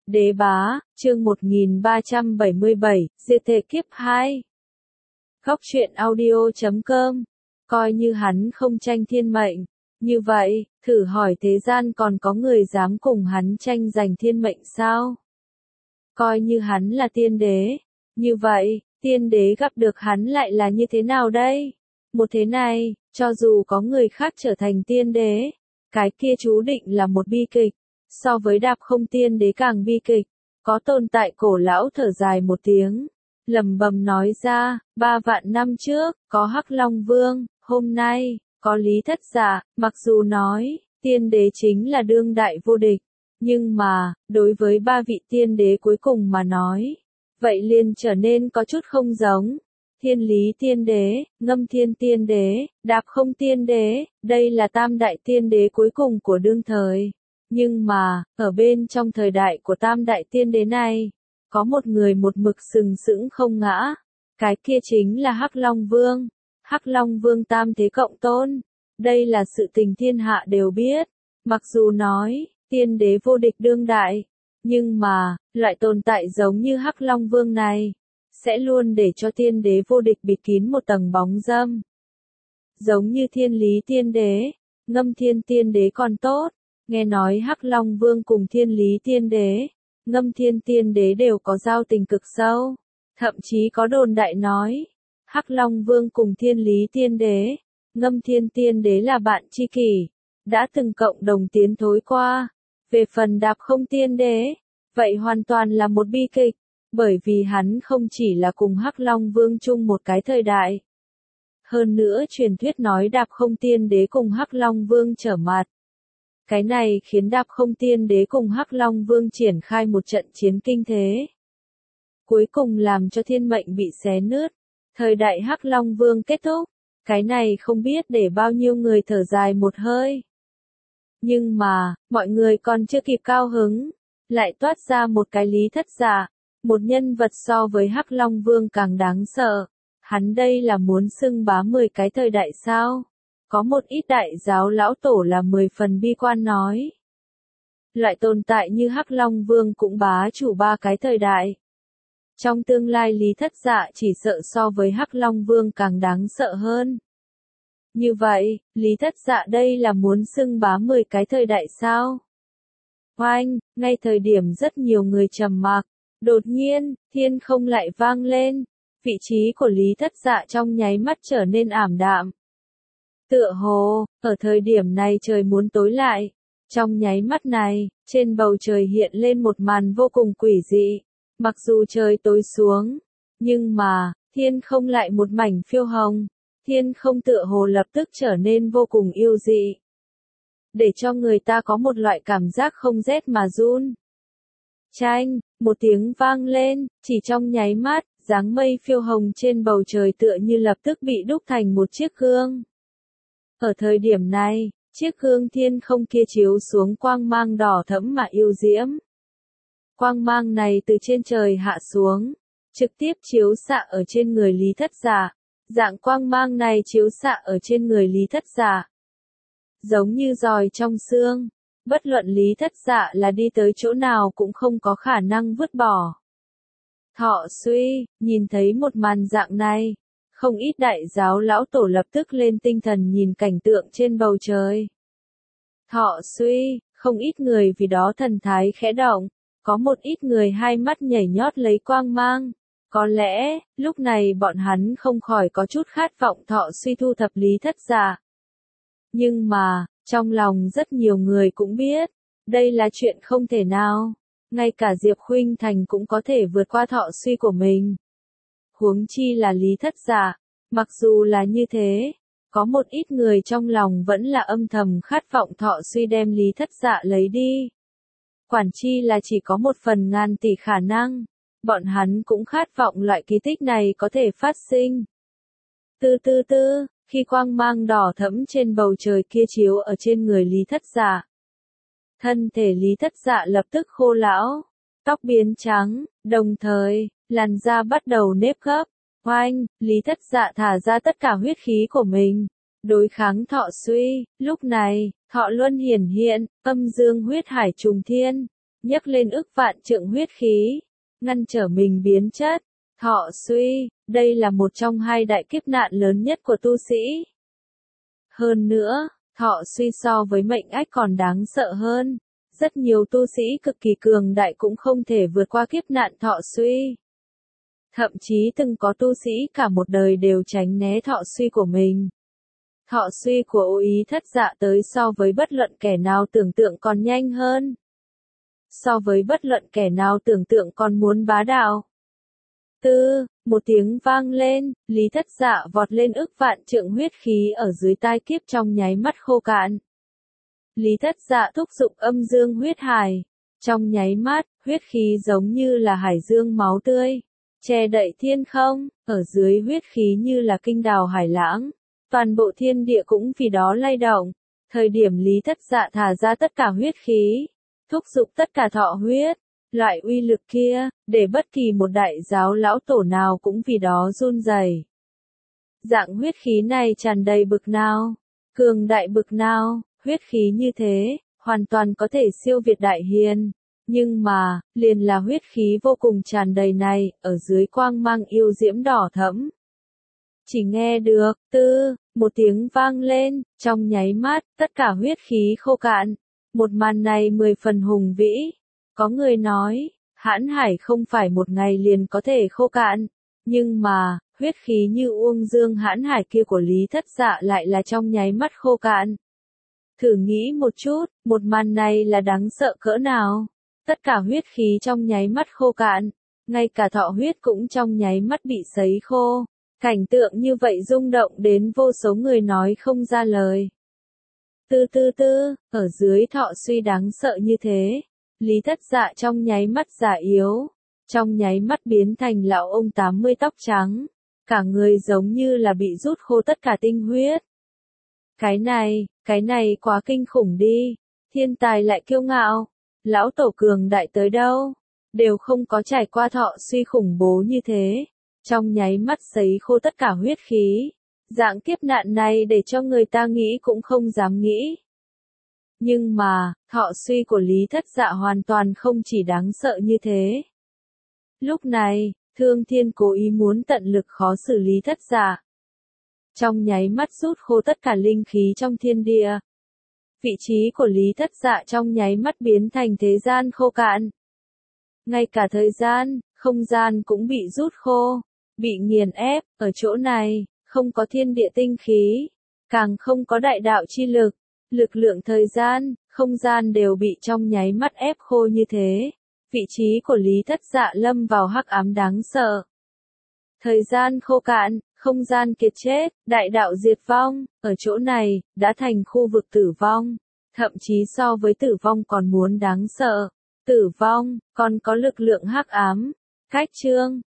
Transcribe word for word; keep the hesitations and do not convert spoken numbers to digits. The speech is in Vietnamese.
Đế bá, chương một nghìn ba trăm bảy mươi bảy, diệt thể kiếp hai. Góc truyện audio chấm com. Coi như hắn không tranh thiên mệnh. Như vậy, thử hỏi thế gian còn có người dám cùng hắn tranh giành thiên mệnh sao? Coi như hắn là tiên đế. Như vậy, tiên đế gặp được hắn lại là như thế nào đây? Một thế này, cho dù có người khác trở thành tiên đế, cái kia chú định là một bi kịch. So với đạp không tiên đế càng bi kịch. Có tồn tại cổ lão thở dài một tiếng, lẩm bẩm nói ra, ba vạn năm trước, có Hắc Long Vương, hôm nay, có Lý Thất Dạ, mặc dù nói, tiên đế chính là đương đại vô địch, nhưng mà, đối với ba vị tiên đế cuối cùng mà nói, vậy liền trở nên có chút không giống. Thiên Lý tiên đế, Ngâm Thiên tiên đế, Đạp không tiên đế, đây là tam đại tiên đế cuối cùng của đương thời. Nhưng mà, ở bên trong thời đại của tam đại tiên đế này, có một người một mực sừng sững không ngã. Cái kia chính là Hắc Long Vương. Hắc Long Vương tam thế cộng tôn. Đây là sự tình thiên hạ đều biết. Mặc dù nói, tiên đế vô địch đương đại. Nhưng mà, loại tồn tại giống như Hắc Long Vương này, sẽ luôn để cho tiên đế vô địch bịt kín một tầng bóng râm. Giống như Thiên Lý tiên đế, Ngâm Thiên tiên đế còn tốt. Nghe nói Hắc Long Vương cùng Thiên Lý tiên đế, Ngâm Thiên tiên đế đều có giao tình cực sâu. Thậm chí có đồn đại nói, Hắc Long Vương cùng Thiên Lý tiên đế, Ngâm Thiên tiên đế là bạn tri kỷ, đã từng cộng đồng tiến thối qua. Về phần Đạp không tiên đế, vậy hoàn toàn là một bi kịch, bởi vì hắn không chỉ là cùng Hắc Long Vương chung một cái thời đại. Hơn nữa truyền thuyết nói Đạp không tiên đế cùng Hắc Long Vương trở mặt. Cái này khiến Đạp không tiên đế cùng Hắc Long Vương triển khai một trận chiến kinh thế. Cuối cùng làm cho thiên mệnh bị xé nứt. Thời đại Hắc Long Vương kết thúc. Cái này không biết để bao nhiêu người thở dài một hơi. Nhưng mà, mọi người còn chưa kịp cao hứng. Lại toát ra một cái Lý Thất Dạ. Một nhân vật so với Hắc Long Vương càng đáng sợ. Hắn đây là muốn xưng bá mười cái thời đại sao? Có một ít đại giáo lão tổ là mười phần bi quan nói. Loại tồn tại như Hắc Long Vương cũng bá chủ ba cái thời đại. Trong tương lai Lý Thất Dạ chỉ sợ so với Hắc Long Vương càng đáng sợ hơn. Như vậy, Lý Thất Dạ đây là muốn xưng bá mười cái thời đại sao? Oanh, ngay thời điểm rất nhiều người trầm mặc, đột nhiên, thiên không lại vang lên, vị trí của Lý Thất Dạ trong nháy mắt trở nên ảm đạm. Tựa hồ, ở thời điểm này trời muốn tối lại. Trong nháy mắt này, trên bầu trời hiện lên một màn vô cùng quỷ dị. Mặc dù trời tối xuống, nhưng mà, thiên không lại một mảnh phiêu hồng. Thiên không tựa hồ lập tức trở nên vô cùng yêu dị. Để cho người ta có một loại cảm giác không rét mà run. Chanh, một tiếng vang lên, chỉ trong nháy mắt, dáng mây phiêu hồng trên bầu trời tựa như lập tức bị đúc thành một chiếc gương. Ở thời điểm này, chiếc gương thiên không kia chiếu xuống quang mang đỏ thẫm mà yêu diễm. Quang mang này từ trên trời hạ xuống, trực tiếp chiếu xạ ở trên người Lý Thất Dạ. Dạng quang mang này chiếu xạ ở trên người Lý Thất Dạ. Giống như giòi trong xương, bất luận Lý Thất Dạ là đi tới chỗ nào cũng không có khả năng vứt bỏ. Thọ suy, nhìn thấy một màn dạng này. Không ít đại giáo lão tổ lập tức lên tinh thần nhìn cảnh tượng trên bầu trời. Thọ suy, không ít người vì đó thần thái khẽ động, có một ít người hai mắt nhảy nhót lấy quang mang. Có lẽ, lúc này bọn hắn không khỏi có chút khát vọng Thọ suy thu thập Lý Thất Dạ. Nhưng mà, trong lòng rất nhiều người cũng biết, đây là chuyện không thể nào. Ngay cả Diệp Khuynh Thành cũng có thể vượt qua Thọ suy của mình. Huống chi là Lý Thất Dạ. Mặc dù là như thế, có một ít người trong lòng vẫn là âm thầm khát vọng Thọ suy đem Lý Thất Dạ lấy đi. Quản chi là chỉ có một phần ngàn tỷ khả năng, bọn hắn cũng khát vọng loại kỳ tích này có thể phát sinh. Tư tư tư, khi quang mang đỏ thẫm trên bầu trời kia chiếu ở trên người Lý Thất Dạ. Thân thể Lý Thất Dạ lập tức khô lão, tóc biến trắng, đồng thời, làn da bắt đầu nếp gấp. Oanh, Lý Thất Dạ thả ra tất cả huyết khí của mình, đối kháng Thọ suy. Lúc này, Thọ Luân hiển hiện, âm dương huyết hải trùng thiên, nhấc lên ức vạn trượng huyết khí, ngăn trở mình biến chất, thọ suy, đây là một trong hai đại kiếp nạn lớn nhất của tu sĩ. Hơn nữa, thọ suy so với mệnh ách còn đáng sợ hơn. Rất nhiều tu sĩ cực kỳ cường đại cũng không thể vượt qua kiếp nạn thọ suy. Thậm chí từng có tu sĩ cả một đời đều tránh né thọ suy của mình. Thọ suy của Ô Ý Thất Dạ tới so với bất luận kẻ nào tưởng tượng còn nhanh hơn. So với bất luận kẻ nào tưởng tượng còn muốn bá đạo. Tư, một tiếng vang lên, Lý Thất Dạ vọt lên ức vạn trượng huyết khí ở dưới tai kiếp trong nháy mắt khô cạn. Lý Thất Dạ thúc giục âm dương huyết hải. Trong nháy mắt, huyết khí giống như là hải dương máu tươi, che đậy thiên không, ở dưới huyết khí như là kinh đào hải lãng. Toàn bộ thiên địa cũng vì đó lay động. Thời điểm Lý Thất Dạ thả ra tất cả huyết khí, thúc giục tất cả thọ huyết, loại uy lực kia, để bất kỳ một đại giáo lão tổ nào cũng vì đó run rẩy. Dạng huyết khí này tràn đầy bực nào, cường đại bực nào, huyết khí như thế, hoàn toàn có thể siêu việt đại hiền. Nhưng mà, liền là huyết khí vô cùng tràn đầy này, ở dưới quang mang yêu diễm đỏ thẫm. Chỉ nghe được, tư, một tiếng vang lên, trong nháy mắt, tất cả huyết khí khô cạn. Một màn này mười phần hùng vĩ. Có người nói, hãn hải không phải một ngày liền có thể khô cạn. Nhưng mà, huyết khí như uông dương hãn hải kia của Lý Thất Dạ lại là trong nháy mắt khô cạn. Thử nghĩ một chút, một màn này là đáng sợ cỡ nào. Tất cả huyết khí trong nháy mắt khô cạn, ngay cả thọ huyết cũng trong nháy mắt bị sấy khô. Cảnh tượng như vậy rung động đến vô số người nói không ra lời. Tư tư tư, ở dưới thọ suy đáng sợ như thế, Lý Thất Dạ trong nháy mắt già yếu, trong nháy mắt biến thành lão ông tám mươi tóc trắng, cả người giống như là bị rút khô tất cả tinh huyết. Cái này, cái này quá kinh khủng đi, thiên tài lại kiêu ngạo, lão tổ cường đại tới đâu, đều không có trải qua thọ suy khủng bố như thế. Trong nháy mắt sấy khô tất cả huyết khí, dạng kiếp nạn này để cho người ta nghĩ cũng không dám nghĩ. Nhưng mà, thọ suy của Lý Thất Dạ hoàn toàn không chỉ đáng sợ như thế. Lúc này, Thương Thiên cố ý muốn tận lực khó xử Lý Thất Dạ. Trong nháy mắt rút khô tất cả linh khí trong thiên địa. Vị trí của Lý Thất Dạ trong nháy mắt biến thành thế gian khô cạn. Ngay cả thời gian, không gian cũng bị rút khô, bị nghiền ép, ở chỗ này, không có thiên địa tinh khí, càng không có đại đạo chi lực, lực lượng thời gian, không gian đều bị trong nháy mắt ép khô như thế. Vị trí của Lý Thất Dạ lâm vào hắc ám đáng sợ. Thời gian khô cạn, không gian kiệt chết, đại đạo diệt vong, ở chỗ này, đã thành khu vực tử vong, thậm chí so với tử vong còn muốn đáng sợ. Tử vong, còn có lực lượng hắc ám. Cách chương